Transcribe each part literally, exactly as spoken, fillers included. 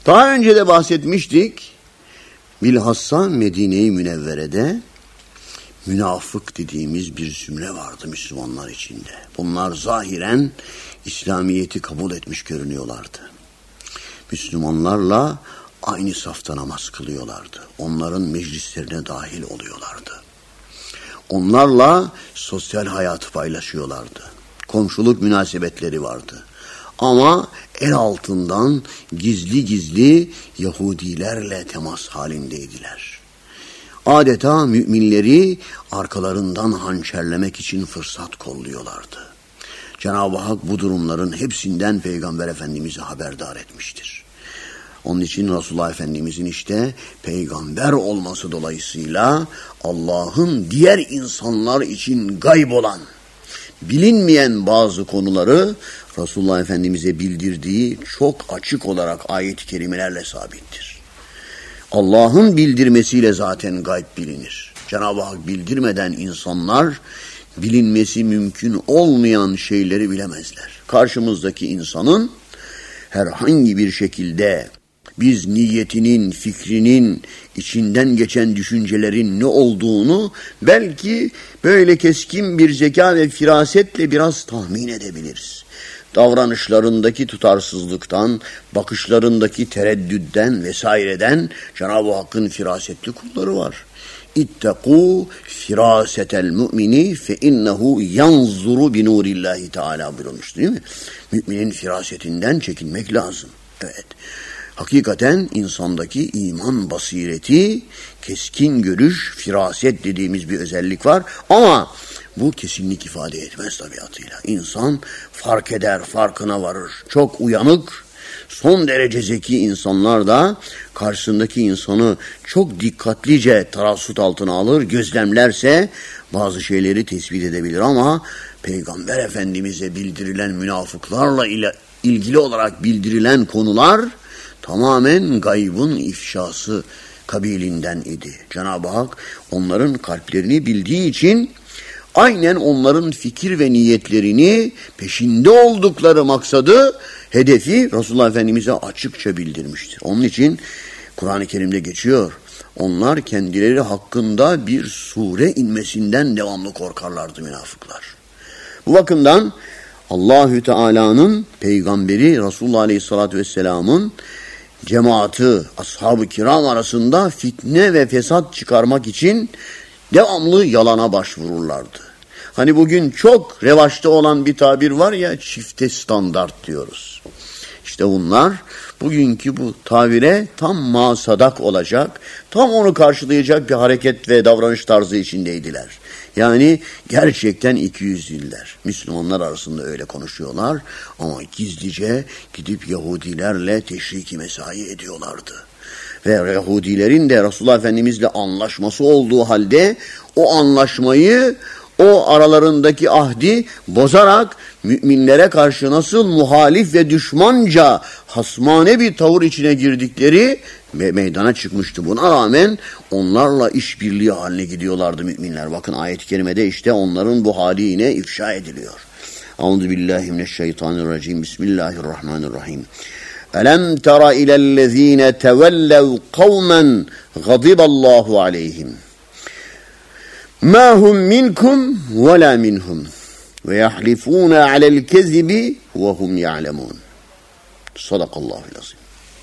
Daha önce de bahsetmiştik. Bilhassa Medine-i Münevvere'de münafık dediğimiz bir zümre vardı Müslümanlar içinde. Bunlar zahiren İslamiyet'i kabul etmiş görünüyorlardı. Müslümanlarla aynı safta namaz kılıyorlardı. Onların meclislerine dahil oluyorlardı. Onlarla sosyal hayatı paylaşıyorlardı. Komşuluk münasebetleri vardı. Ama el altından gizli gizli Yahudilerle temas halindeydiler. Adeta müminleri arkalarından hançerlemek için fırsat kolluyorlardı. Cenab-ı Hak bu durumların hepsinden Peygamber Efendimiz'i haberdar etmiştir. Onun için Resulullah Efendimiz'in işte peygamber olması dolayısıyla Allah'ın diğer insanlar için gayb olan, bilinmeyen bazı konuları Resulullah Efendimiz'e bildirdiği çok açık olarak ayet-i kerimelerle sabittir. Allah'ın bildirmesiyle zaten gayb bilinir. Cenab-ı Hak bildirmeden insanlar bilinmesi mümkün olmayan şeyleri bilemezler. Karşımızdaki insanın herhangi bir şekilde biz niyetinin, fikrinin, içinden geçen düşüncelerin ne olduğunu belki böyle keskin bir zeka ve firasetle biraz tahmin edebiliriz. Davranışlarındaki tutarsızlıktan, bakışlarındaki tereddütten vesaireden Cenab-ı Hakk'ın firasetli kulları var. İttekû firâsetel mu'mini fe innehu yanzuru bi nurillahi teâlâ buyurmuş değil mi? Müminin firasetinden çekinmek lazım. Evet. Hakikaten insandaki iman basireti, keskin görüş, firaset dediğimiz bir özellik var. Ama bu kesinlik ifade etmez tabiatıyla. İnsan fark eder, farkına varır. Çok uyanık, son derece zeki insanlar da karşısındaki insanı çok dikkatlice tarassut altına alır, gözlemlerse bazı şeyleri tespit edebilir. Ama Peygamber Efendimiz'e bildirilen münafıklarla ile ilgili olarak bildirilen konular tamamen gaybın ifşası kabilinden idi. Cenab-ı Hak onların kalplerini bildiği için aynen onların fikir ve niyetlerini, peşinde oldukları maksadı, hedefi Resulullah Efendimiz'e açıkça bildirmiştir. Onun için Kur'an-ı Kerim'de geçiyor. Onlar kendileri hakkında bir sure inmesinden devamlı korkarlardı münafıklar. Bu bakımdan Allahü Teala'nın peygamberi Resulullah Aleyhisselatü Vesselam'ın cemaati, ashab-ı kiram arasında fitne ve fesat çıkarmak için devamlı yalana başvururlardı. Hani bugün çok revaçta olan bir tabir var ya, çifte standart diyoruz. İşte bunlar bugünkü bu tabire tam masadak olacak, tam onu karşılayacak bir hareket ve davranış tarzı içindeydiler. Yani gerçekten ikiyüzlüler. Müslümanlar arasında öyle konuşuyorlar ama gizlice gidip Yahudilerle teşriki mesai ediyorlardı. Ve Yahudilerin de Resulullah Efendimizle anlaşması olduğu halde o anlaşmayı, o aralarındaki ahdi bozarak müminlere karşı nasıl muhalif ve düşmanca hasmane bir tavır içine girdikleri ve meydana çıkmıştı. Buna rağmen onlarla işbirliği haline gidiyorlardı müminler. Bakın ayet-i kerimede işte onların bu hali yine ifşa ediliyor. Euzubillahimineşşeytanirracim. Bismillahirrahmanirrahim. Elem tera ilellezine tevellev kavmen gadiballahu aleyhim. Ma hum minkum ve la minhum ve yahlifûne alel kezibi ve hum ya'lemûn. Sadakallahul azim.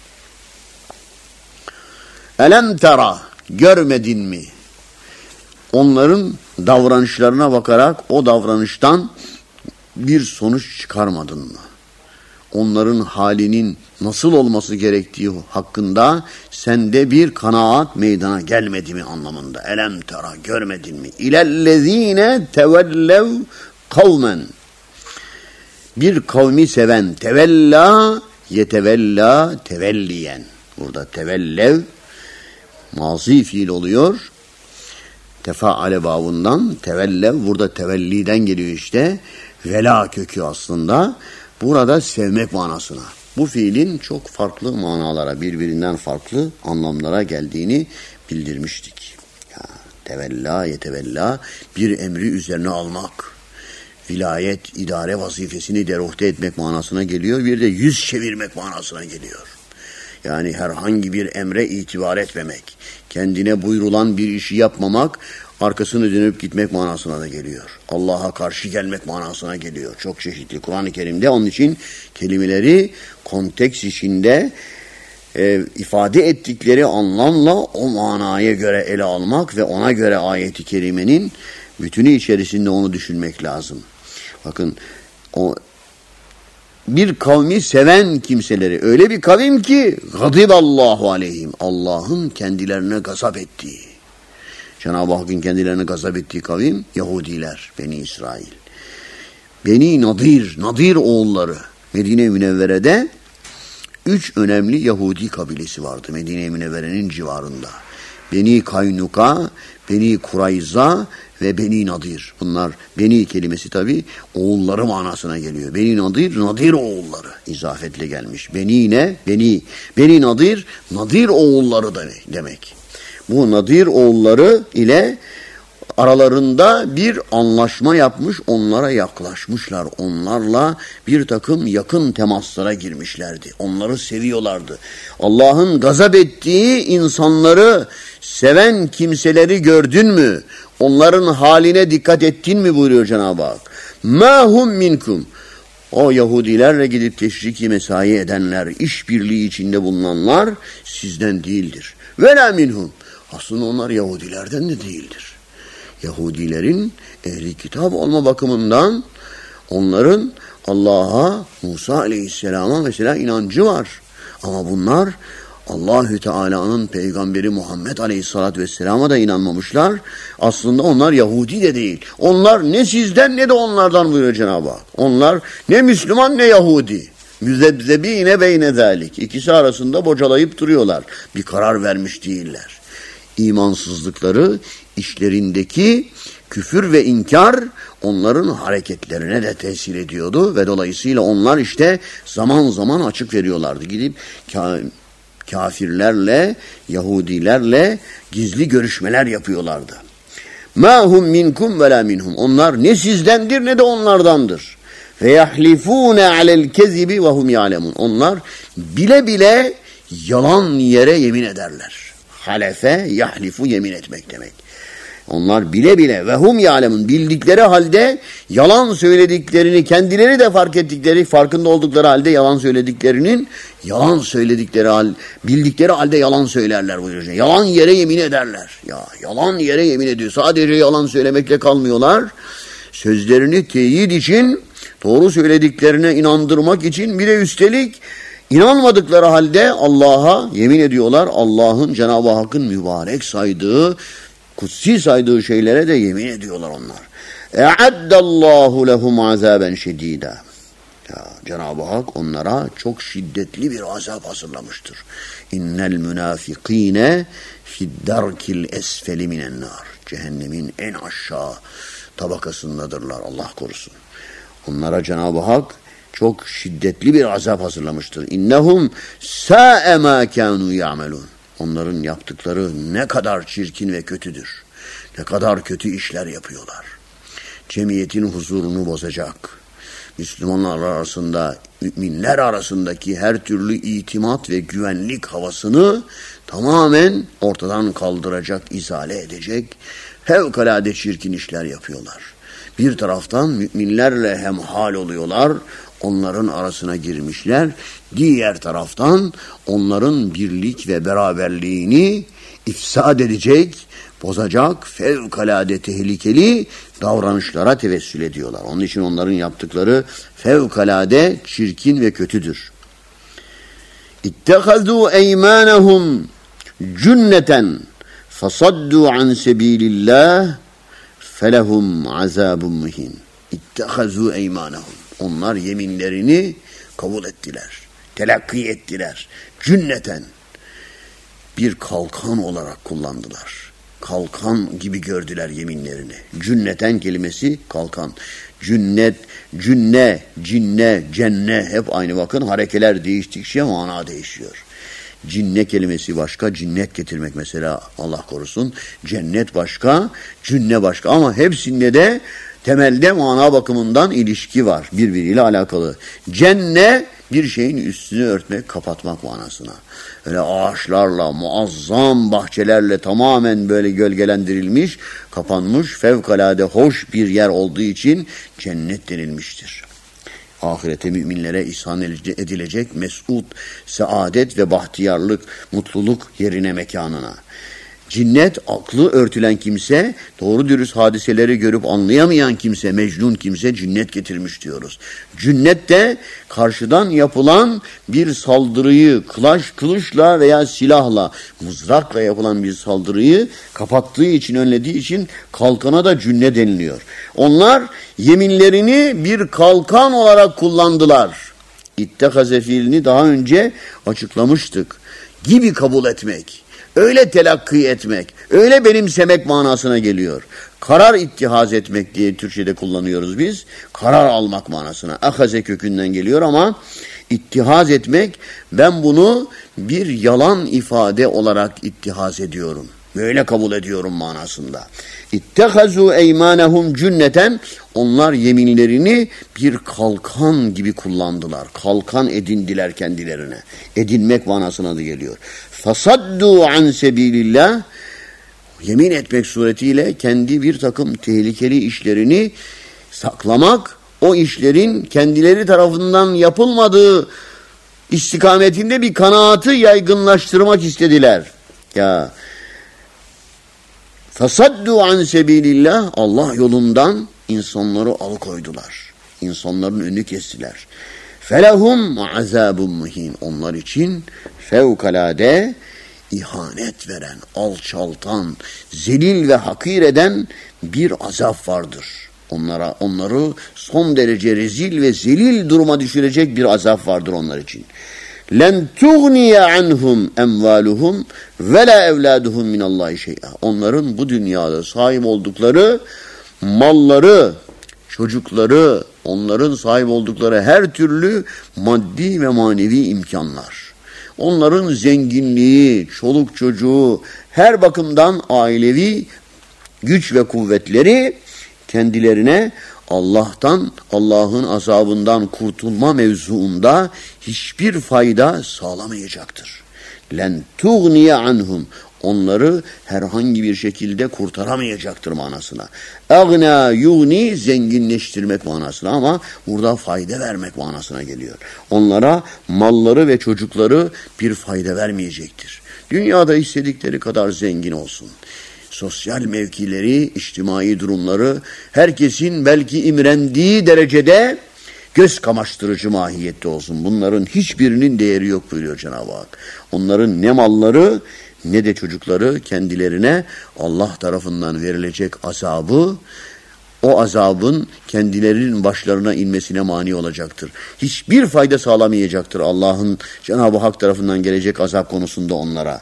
Elem tera, görmedin mi? Onların davranışlarına bakarak o davranıştan bir sonuç çıkarmadın mı? Onların halinin nasıl olması gerektiği hakkında sende bir kanaat meydana gelmedi mi anlamında. Elem tera, görmedin mi? İlellezine tevellev kavmen. Bir kavmi seven, tevella, yetevella, tevelliyen. Burada tevellev mazi fiil oluyor. Tefaale babından tevellev, burada tevelliden geliyor işte. Vela kökü aslında. Burada sevmek manasına. Bu fiilin çok farklı manalara, birbirinden farklı anlamlara geldiğini bildirmiştik. Ya, tevella, yetevella, bir emri üzerine almak, vilayet, idare vazifesini deruhte etmek manasına geliyor. Bir de yüz çevirmek manasına geliyor. Yani herhangi bir emre itibar etmemek, kendine buyurulan bir işi yapmamak, arkasını dönüp gitmek manasına da geliyor. Allah'a karşı gelmek manasına geliyor. Çok çeşitli Kur'an-ı Kerim'de. Onun için kelimeleri konteks içinde e, ifade ettikleri anlamla o manaya göre ele almak ve ona göre ayeti kerimenin bütünü içerisinde onu düşünmek lazım. Bakın o bir kavmi seven kimseleri öyle bir kavim ki gadiballahu aleyhim, Allah'ın kendilerine gazap ettiği, Cenab-ı Hakk'ın kendilerine gazap ettiği kavim Yahudiler, Beni İsrail. Beni Nadir, Nadir oğulları. Medine-i Münevvere'de üç önemli Yahudi kabilesi vardı Medine-i Münevvere'nin civarında. Beni Kaynuka, Beni Kurayza ve Beni Nadir. Bunlar Beni kelimesi tabi oğulları manasına geliyor. Beni Nadir, Nadir oğulları izafetle gelmiş. Beni ne? Beni. Beni Nadir, Nadir oğulları demek. Bu Nadir oğulları ile aralarında bir anlaşma yapmış, onlara yaklaşmışlar. Onlarla bir takım yakın temaslara girmişlerdi. Onları seviyorlardı. Allah'ın gazap ettiği insanları, seven kimseleri gördün mü? Onların haline dikkat ettin mi buyuruyor Cenab-ı Hak. مَا هُمْ مِنْكُمْ O Yahudilerle gidip teşriki mesai edenler, işbirliği içinde bulunanlar sizden değildir. وَلَا مِنْهُمْ Aslında onlar Yahudilerden de değildir. Yahudilerin ehli kitap olma bakımından onların Allah'a, Musa Aleyhisselam'a mesela inancı var. Ama bunlar Allahü Teala'nın peygamberi Muhammed Aleyhisselatü Vesselam'a da inanmamışlar. Aslında onlar Yahudi de değil. Onlar ne sizden ne de onlardan buyuruyor Cenab-ı Hak. Onlar ne Müslüman ne Yahudi. Müzebbzebine beyne zalik. İkisi arasında bocalayıp duruyorlar. Bir karar vermiş değiller. İmansızlıkları, işlerindeki küfür ve inkar onların hareketlerine de tesir ediyordu ve dolayısıyla onlar işte zaman zaman açık veriyorlardı. Gidip ka- kafirlerle, Yahudilerle gizli görüşmeler yapıyorlardı. مَا هُمْ مِنْكُمْ وَلَا مِنْهُمْ Onlar ne sizdendir ne de onlardandır. وَيَحْلِفُونَ عَلَى الْكَذِبِ وَهُمْ يَعْلَمُونَ Onlar bile bile yalan yere yemin ederler. Halefe, yahlifu yemin etmek demek. Onlar bile bile ve hum ya'lemun bildikleri halde yalan söylediklerini kendileri de fark ettikleri, farkında oldukları halde yalan söylediklerinin yalan söyledikleri hal, bildikleri halde yalan söylerler buyuruyor. Yalan yere yemin ederler. Ya yalan yere yemin ediyor. Sadece yalan söylemekle kalmıyorlar. Sözlerini teyit için, doğru söylediklerine inandırmak için bir de üstelik İnanmadıkları halde Allah'a yemin ediyorlar. Allah'ın, Cenab-ı Hakk'ın mübarek saydığı, kutsi saydığı şeylere de yemin ediyorlar onlar. اَعَدَّ اللّٰهُ لَهُمْ عَذَابًا شَد۪يدًا Cenab-ı Hak onlara çok şiddetli bir azap hazırlamıştır. اِنَّ الْمُنَافِق۪ينَ فِي الدَّرْكِ الْاَسْفَلِ مِنَ النَّارِ Cehennemin en aşağı tabakasındadırlar. Allah korusun. Onlara Cenab-ı Hak çok şiddetli bir azap hazırlamıştır. İnnehum sa'e ma kanu ya'melun. Onların yaptıkları ne kadar çirkin ve kötüdür. Ne kadar kötü işler yapıyorlar. Cemiyetin huzurunu bozacak. Müslümanlar arasında, müminler arasındaki her türlü itimat ve güvenlik havasını tamamen ortadan kaldıracak, izale edecek fevkalade çirkin işler yapıyorlar. Bir taraftan müminlerle hemhal oluyorlar, onların arasına girmişler. Diğer taraftan onların birlik ve beraberliğini ifsad edecek, bozacak fevkalade tehlikeli davranışlara tevessül ediyorlar. Onun için onların yaptıkları fevkalade çirkin ve kötüdür. İttehazû eymanehum cünneten fasaddû an sebilillah felehum azabun muhin. İttehazû eymanehum. Onlar yeminlerini kabul ettiler. Telakki ettiler. Cünneten bir kalkan olarak kullandılar. Kalkan gibi gördüler yeminlerini. Cünneten kelimesi kalkan. Cünnet, cünne, cinne, cenne hep aynı bakın. Harekeler değiştikçe mana değişiyor. Cinne kelimesi başka, cinnet getirmek mesela Allah korusun. Cennet başka, cünne başka ama hepsinde de temelde mana bakımından ilişki var. Birbiriyle alakalı. Cenne bir şeyin üstünü örtmek, kapatmak manasına. Öyle ağaçlarla, muazzam bahçelerle tamamen böyle gölgelendirilmiş, kapanmış, fevkalade hoş bir yer olduğu için cennet denilmiştir. Ahirete müminlere ihsan edilecek mesut, saadet ve bahtiyarlık, mutluluk yerine, mekanına. Cinnet, aklı örtülen kimse, doğru dürüst hadiseleri görüp anlayamayan kimse, mecnun kimse cinnet getirmiş diyoruz. Cinnet de karşıdan yapılan bir saldırıyı, kılıç, kılıçla veya silahla, mızrakla yapılan bir saldırıyı kapattığı için, önlediği için kalkana da cünne deniliyor. Onlar yeminlerini bir kalkan olarak kullandılar. İttehaze fiilini daha önce açıklamıştık. Gibi kabul etmek. Öyle telakki etmek, öyle benimsemek manasına geliyor. Karar ittihaz etmek diye Türkçe'de kullanıyoruz biz. Karar almak manasına. Ahaze kökünden geliyor ama ittihaz etmek, ben bunu bir yalan ifade olarak ittihaz ediyorum. Böyle kabul ediyorum manasında. İttehazu eymanehum cünneten, onlar yeminlerini bir kalkan gibi kullandılar. Kalkan edindiler kendilerine. Edinmek manasına da geliyor. Fasaddu an sebilillah, yemin etmek suretiyle kendi bir takım tehlikeli işlerini saklamak, o işlerin kendileri tarafından yapılmadığı istikametinde bir kanaatı yaygınlaştırmak istediler. Ya fasaddu an sebilillah, Allah yolundan insanları alıkoydular. İnsanların önünü kestiler. Felehum azabun muhin, onlar için fevkalade ihanet veren, alçaltan, zelil ve hakir eden bir azap vardır. Onlara, onları son derece rezil ve zelil duruma düşürecek bir azap vardır onlar için. Len tughniye anhum emvaluhum ve la evladuhum minallahi şey'a. Onların bu dünyada sahip oldukları malları, çocukları, onların sahip oldukları her türlü maddi ve manevi imkanlar, onların zenginliği, çoluk çocuğu, her bakımdan ailevi güç ve kuvvetleri kendilerine Allah'tan, Allah'ın azabından kurtulma mevzuunda hiçbir fayda sağlamayacaktır. Len tughniye anhum, onları herhangi bir şekilde kurtaramayacaktır manasına. Agna yugni, zenginleştirmek manasına, ama burada fayda vermek manasına geliyor. Onlara malları ve çocukları bir fayda vermeyecektir. Dünyada istedikleri kadar zengin olsun. Sosyal mevkileri, içtimai durumları herkesin belki imrendiği derecede göz kamaştırıcı mahiyette olsun. Bunların hiçbirinin değeri yok buyuruyor Cenab-ı Hak. Onların ne malları ne de çocukları kendilerine Allah tarafından verilecek azabı, o azabın kendilerinin başlarına inmesine mani olacaktır. Hiçbir fayda sağlamayacaktır Allah'ın, Cenab-ı Hak tarafından gelecek azap konusunda onlara.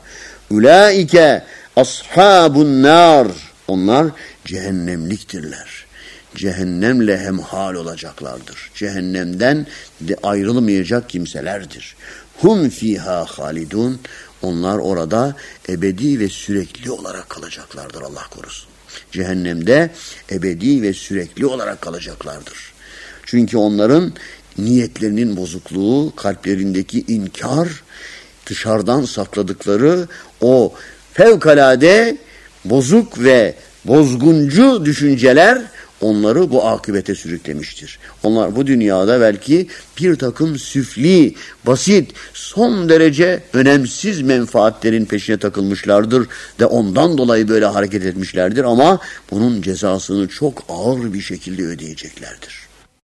Ulaike ashabun nar, onlar cehennemliktirler. Cehennemle hemhal olacaklardır. Cehennemden de ayrılmayacak kimselerdir. Hum fiha halidun, onlar orada ebedi ve sürekli olarak kalacaklardır, Allah korusun. Cehennemde ebedi ve sürekli olarak kalacaklardır. Çünkü onların niyetlerinin bozukluğu, kalplerindeki inkar, dışarıdan sakladıkları o fevkalade bozuk ve bozguncu düşünceler onları bu akıbete sürüklemiştir. Onlar bu dünyada belki bir takım süfli, basit, son derece önemsiz menfaatlerin peşine takılmışlardır ve ondan dolayı böyle hareket etmişlerdir, ama bunun cezasını çok ağır bir şekilde ödeyeceklerdir.